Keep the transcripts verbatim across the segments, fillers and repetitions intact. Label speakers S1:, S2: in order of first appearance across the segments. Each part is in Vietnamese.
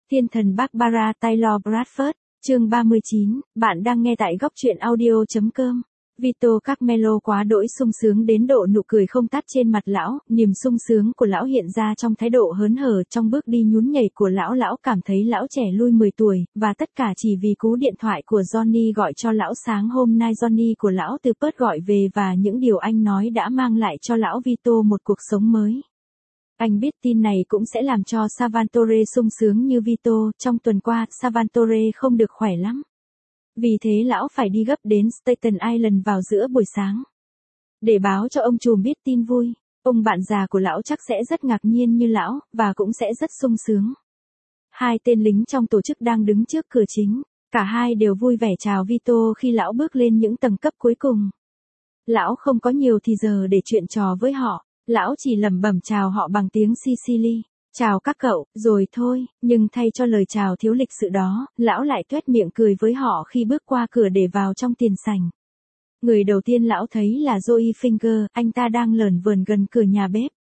S1: Thiên thần Barbara Taylor Bradford, chương ba mươi chín, bạn đang nghe tại góc truyện audio.com. Vito Carmelo quá đỗi sung sướng đến độ nụ cười không tắt trên mặt lão, niềm sung sướng của lão hiện ra trong thái độ hớn hở trong bước đi nhún nhảy của lão. Lão cảm thấy lão trẻ lui mười tuổi, và tất cả chỉ vì cú điện thoại của Johnny gọi cho lão sáng hôm nay. Johnny của lão từ Perth gọi về và những điều anh nói đã mang lại cho lão Vito một cuộc sống mới. Anh biết tin này cũng sẽ làm cho Salvatore sung sướng như Vito. Trong tuần qua, Salvatore không được khỏe lắm. Vì thế lão phải đi gấp đến Staten Island vào giữa buổi sáng để báo cho ông trùm biết tin vui. Ông bạn già của lão chắc sẽ rất ngạc nhiên như lão, và cũng sẽ rất sung sướng. Hai tên lính trong tổ chức đang đứng trước cửa chính. Cả hai đều vui vẻ chào Vito khi lão bước lên những tầng cấp cuối cùng. Lão không có nhiều thì giờ để chuyện trò với họ. Lão chỉ lẩm bẩm chào họ bằng tiếng Sicily. Chào các cậu, rồi thôi, nhưng thay cho lời chào thiếu lịch sự đó, lão lại tuét miệng cười với họ khi bước qua cửa để vào trong tiền sảnh. Người đầu tiên lão thấy là Joey Finger, anh ta đang lởn vởn gần cửa nhà bếp.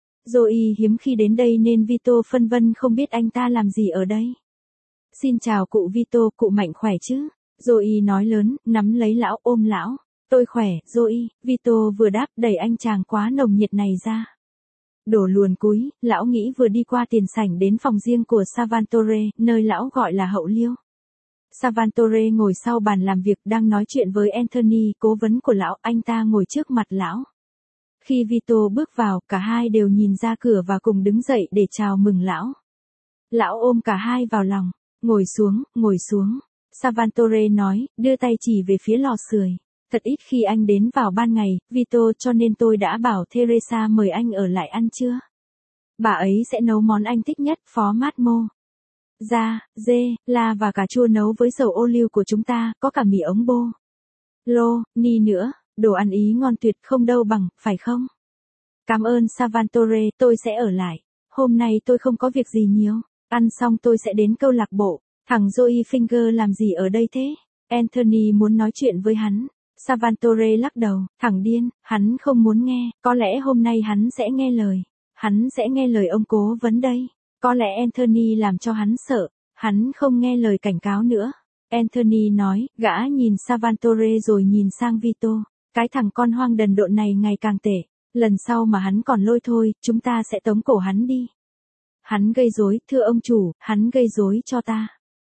S1: Joey hiếm khi đến đây nên Vito phân vân không biết anh ta làm gì ở đây. Xin chào cụ Vito, cụ mạnh khỏe chứ? Joey nói lớn, nắm lấy lão ôm lão. Tôi khỏe, Joey, Vito vừa đáp đẩy anh chàng quá nồng nhiệt này ra. Đổ luồn cúi, lão nghĩ vừa đi qua tiền sảnh đến phòng riêng của Salvatore, nơi lão gọi là hậu liêu. Salvatore ngồi sau bàn làm việc đang nói chuyện với Anthony, cố vấn của lão. Anh ta ngồi trước mặt lão. Khi Vito bước vào, cả hai đều nhìn ra cửa và cùng đứng dậy để chào mừng lão. Lão ôm cả hai vào lòng. Ngồi xuống, ngồi xuống. Salvatore nói, đưa tay chỉ về phía lò sưởi. Thật ít khi anh đến vào ban ngày, Vito, cho nên tôi đã bảo Teresa mời anh ở lại ăn trưa. Bà ấy sẽ nấu món anh thích nhất, phó mát mô. Da, dê, la và cà chua nấu với dầu ô liu của chúng ta, có cả mì ống bô. Lô, ni nữa, đồ ăn Ý ngon tuyệt không đâu bằng, phải không? Cảm ơn Salvatore, tôi sẽ ở lại. Hôm nay tôi không có việc gì nhiều. Ăn xong tôi sẽ đến câu lạc bộ. Thằng Joey Finger làm gì ở đây thế? Anthony muốn nói chuyện với hắn. Salvatore lắc đầu, thằng điên, hắn không muốn nghe, có lẽ hôm nay hắn sẽ nghe lời. Hắn sẽ nghe lời ông cố vấn đây. Có lẽ Anthony làm cho hắn sợ, hắn không nghe lời cảnh cáo nữa. Anthony nói, gã nhìn Salvatore rồi nhìn sang Vito. Cái thằng con hoang đần độn này ngày càng tệ. Lần sau mà hắn còn lôi thôi, chúng ta sẽ tống cổ hắn đi. Hắn gây rối, thưa ông chủ, hắn gây rối cho ta.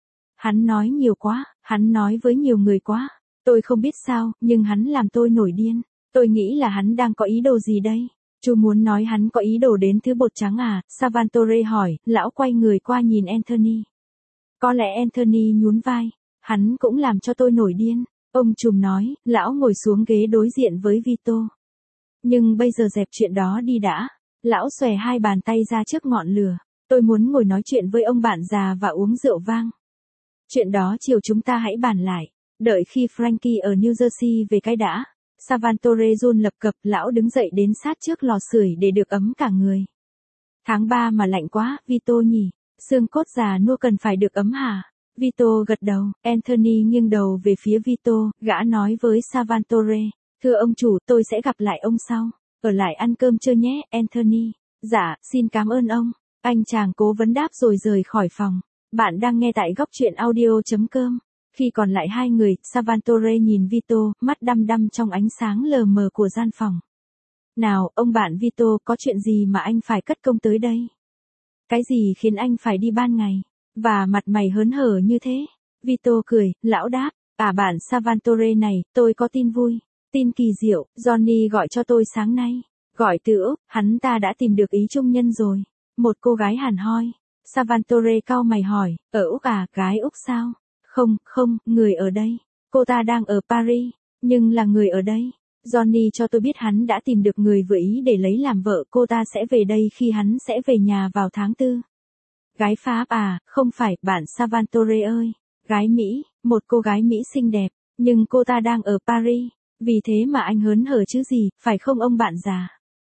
S1: Hắn nói nhiều quá, hắn nói với nhiều người quá. Tôi không biết sao, nhưng hắn làm tôi nổi điên. Tôi nghĩ là hắn đang có ý đồ gì đây? Chú muốn nói hắn có ý đồ đến thứ bột trắng à? Salvatore hỏi, lão quay người qua nhìn Anthony. Có lẽ Anthony nhún vai. Hắn cũng làm cho tôi nổi điên. Ông trùm nói, lão ngồi xuống ghế đối diện với Vito. Nhưng bây giờ dẹp chuyện đó đi đã. Lão xòe hai bàn tay ra trước ngọn lửa. Tôi muốn ngồi nói chuyện với ông bạn già và uống rượu vang. Chuyện đó chiều chúng ta hãy bàn lại. Đợi khi Frankie ở New Jersey về cái đã. Salvatore run lập cập, lão đứng dậy đến sát trước lò sưởi để được ấm cả người. Tháng ba mà lạnh quá, Vito nhỉ? Xương cốt già nua cần phải được ấm hả? Vito gật đầu. Anthony nghiêng đầu về phía Vito, gã nói với Salvatore. Thưa ông chủ, tôi sẽ gặp lại ông sau. Ở lại ăn cơm chưa nhé, Anthony. Dạ, xin cảm ơn ông. Anh chàng cố vấn đáp rồi rời khỏi phòng. Bạn đang nghe tại góc truyện audio.com. Khi còn lại hai người, Salvatore nhìn Vito, mắt đăm đăm trong ánh sáng lờ mờ của gian phòng. Nào, ông bạn Vito, có chuyện gì mà anh phải cất công tới đây? Cái gì khiến anh phải đi ban ngày? Và mặt mày hớn hở như thế? Vito cười, lão đáp, à bạn Salvatore này, tôi có tin vui. Tin kỳ diệu, Johnny gọi cho tôi sáng nay. Gọi từ Úc, hắn ta đã tìm được ý chung nhân rồi. Một cô gái hẳn hoi. Salvatore cau mày hỏi, ở Úc à, gái Úc sao? Không, không, người ở đây. Cô ta đang ở Paris, nhưng là người ở đây. Johnny cho tôi biết hắn đã tìm được người vừa ý để lấy làm vợ. Cô ta sẽ về đây khi hắn sẽ về nhà vào tháng tư. Gái Pháp à, không phải, bạn Salvatore ơi. Gái Mỹ, một cô gái Mỹ xinh đẹp, nhưng cô ta đang ở Paris. Vì thế mà anh hớn hở chứ gì, phải không ông bạn già?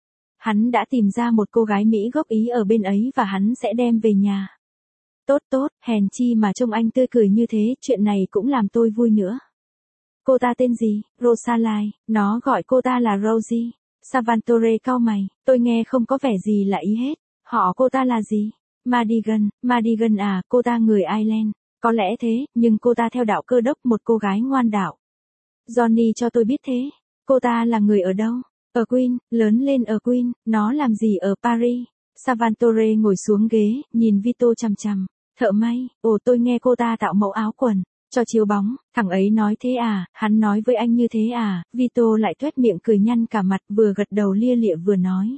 S1: Hắn đã tìm ra một cô gái Mỹ gốc Ý ở bên ấy và hắn sẽ đem về nhà. Tốt tốt, hèn chi mà trông anh tươi cười như thế, chuyện này cũng làm tôi vui nữa. Cô ta tên gì? Rosalie, nó gọi cô ta là Rosie. Salvatore cau mày, tôi nghe không có vẻ gì lạ ý hết. Họ cô ta là gì? Madigan, Madigan à, cô ta người Ireland. Có lẽ thế, nhưng cô ta theo đạo Cơ đốc, một cô gái ngoan đạo. Johnny cho tôi biết thế. Cô ta là người ở đâu? Ở Queen, lớn lên ở Queen, nó làm gì ở Paris? Salvatore ngồi xuống ghế, nhìn Vito chằm chằm. Thợ may, ồ tôi nghe cô ta tạo mẫu áo quần, cho chiếu bóng, thằng ấy nói thế à, hắn nói với anh như thế à, Vito lại tuét miệng cười nhăn cả mặt, vừa gật đầu lia lịa vừa nói.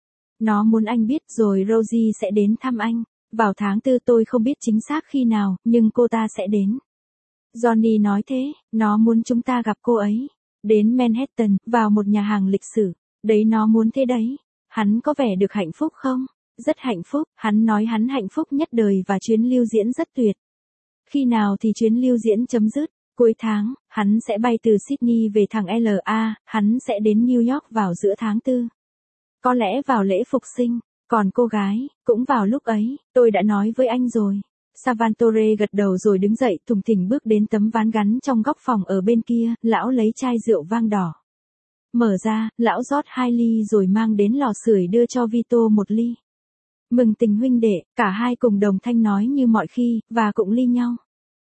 S1: Nó muốn anh biết rồi Rosie sẽ đến thăm anh, vào tháng tư tôi không biết chính xác khi nào, nhưng cô ta sẽ đến. Johnny nói thế, nó muốn chúng ta gặp cô ấy. Đến Manhattan, vào một nhà hàng lịch sử, đấy nó muốn thế đấy. Hắn có vẻ được hạnh phúc không? Rất hạnh phúc, hắn nói hắn hạnh phúc nhất đời và chuyến lưu diễn rất tuyệt. Khi nào thì chuyến lưu diễn chấm dứt? Cuối tháng, hắn sẽ bay từ Sydney về thẳng lờ a, hắn sẽ đến New York vào giữa tháng tư. Có lẽ vào lễ phục sinh, còn cô gái, cũng vào lúc ấy, tôi đã nói với anh rồi. Salvatore gật đầu rồi đứng dậy thùng thình bước đến tấm ván gắn trong góc phòng ở bên kia, lão lấy chai rượu vang đỏ. Mở ra, lão rót hai ly rồi mang đến lò sưởi đưa cho Vito một ly. Mừng tình huynh đệ, cả hai cùng đồng thanh nói như mọi khi, và cũng ly nhau.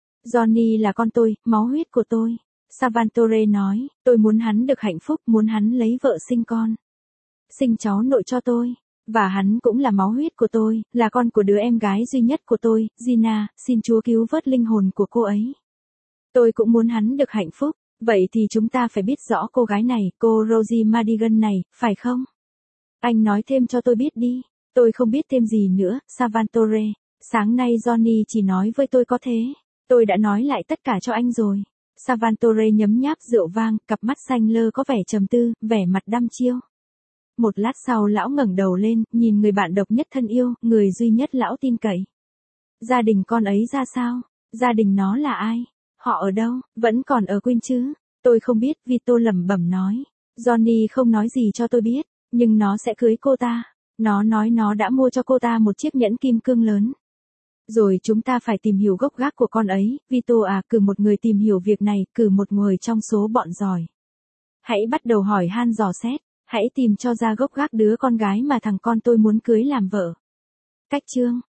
S1: Johnny là con tôi, máu huyết của tôi. Salvatore nói, tôi muốn hắn được hạnh phúc, muốn hắn lấy vợ sinh con. Sinh cháu nội cho tôi. Và hắn cũng là máu huyết của tôi, là con của đứa em gái duy nhất của tôi, Gina, xin Chúa cứu vớt linh hồn của cô ấy. Tôi cũng muốn hắn được hạnh phúc, vậy thì chúng ta phải biết rõ cô gái này, cô Rosie Madigan này, phải không? Anh nói thêm cho tôi biết đi, tôi không biết thêm gì nữa, Salvatore. Sáng nay Johnny chỉ nói với tôi có thế, tôi đã nói lại tất cả cho anh rồi. Salvatore nhấm nháp rượu vang, cặp mắt xanh lơ có vẻ trầm tư, vẻ mặt đăm chiêu. Một lát sau lão ngẩng đầu lên, nhìn người bạn độc nhất thân yêu, người duy nhất lão tin cậy. Gia đình con ấy ra sao? Gia đình nó là ai? Họ ở đâu? Vẫn còn ở Queen chứ? Tôi không biết, Vito lẩm bẩm nói. Johnny không nói gì cho tôi biết, nhưng nó sẽ cưới cô ta. Nó nói nó đã mua cho cô ta một chiếc nhẫn kim cương lớn. Rồi chúng ta phải tìm hiểu gốc gác của con ấy, Vito à, cử một người tìm hiểu việc này, cử một người trong số bọn giỏi. Hãy bắt đầu hỏi han dò xét. Hãy tìm cho ra gốc gác đứa con gái mà thằng con tôi muốn cưới làm vợ. Cách chương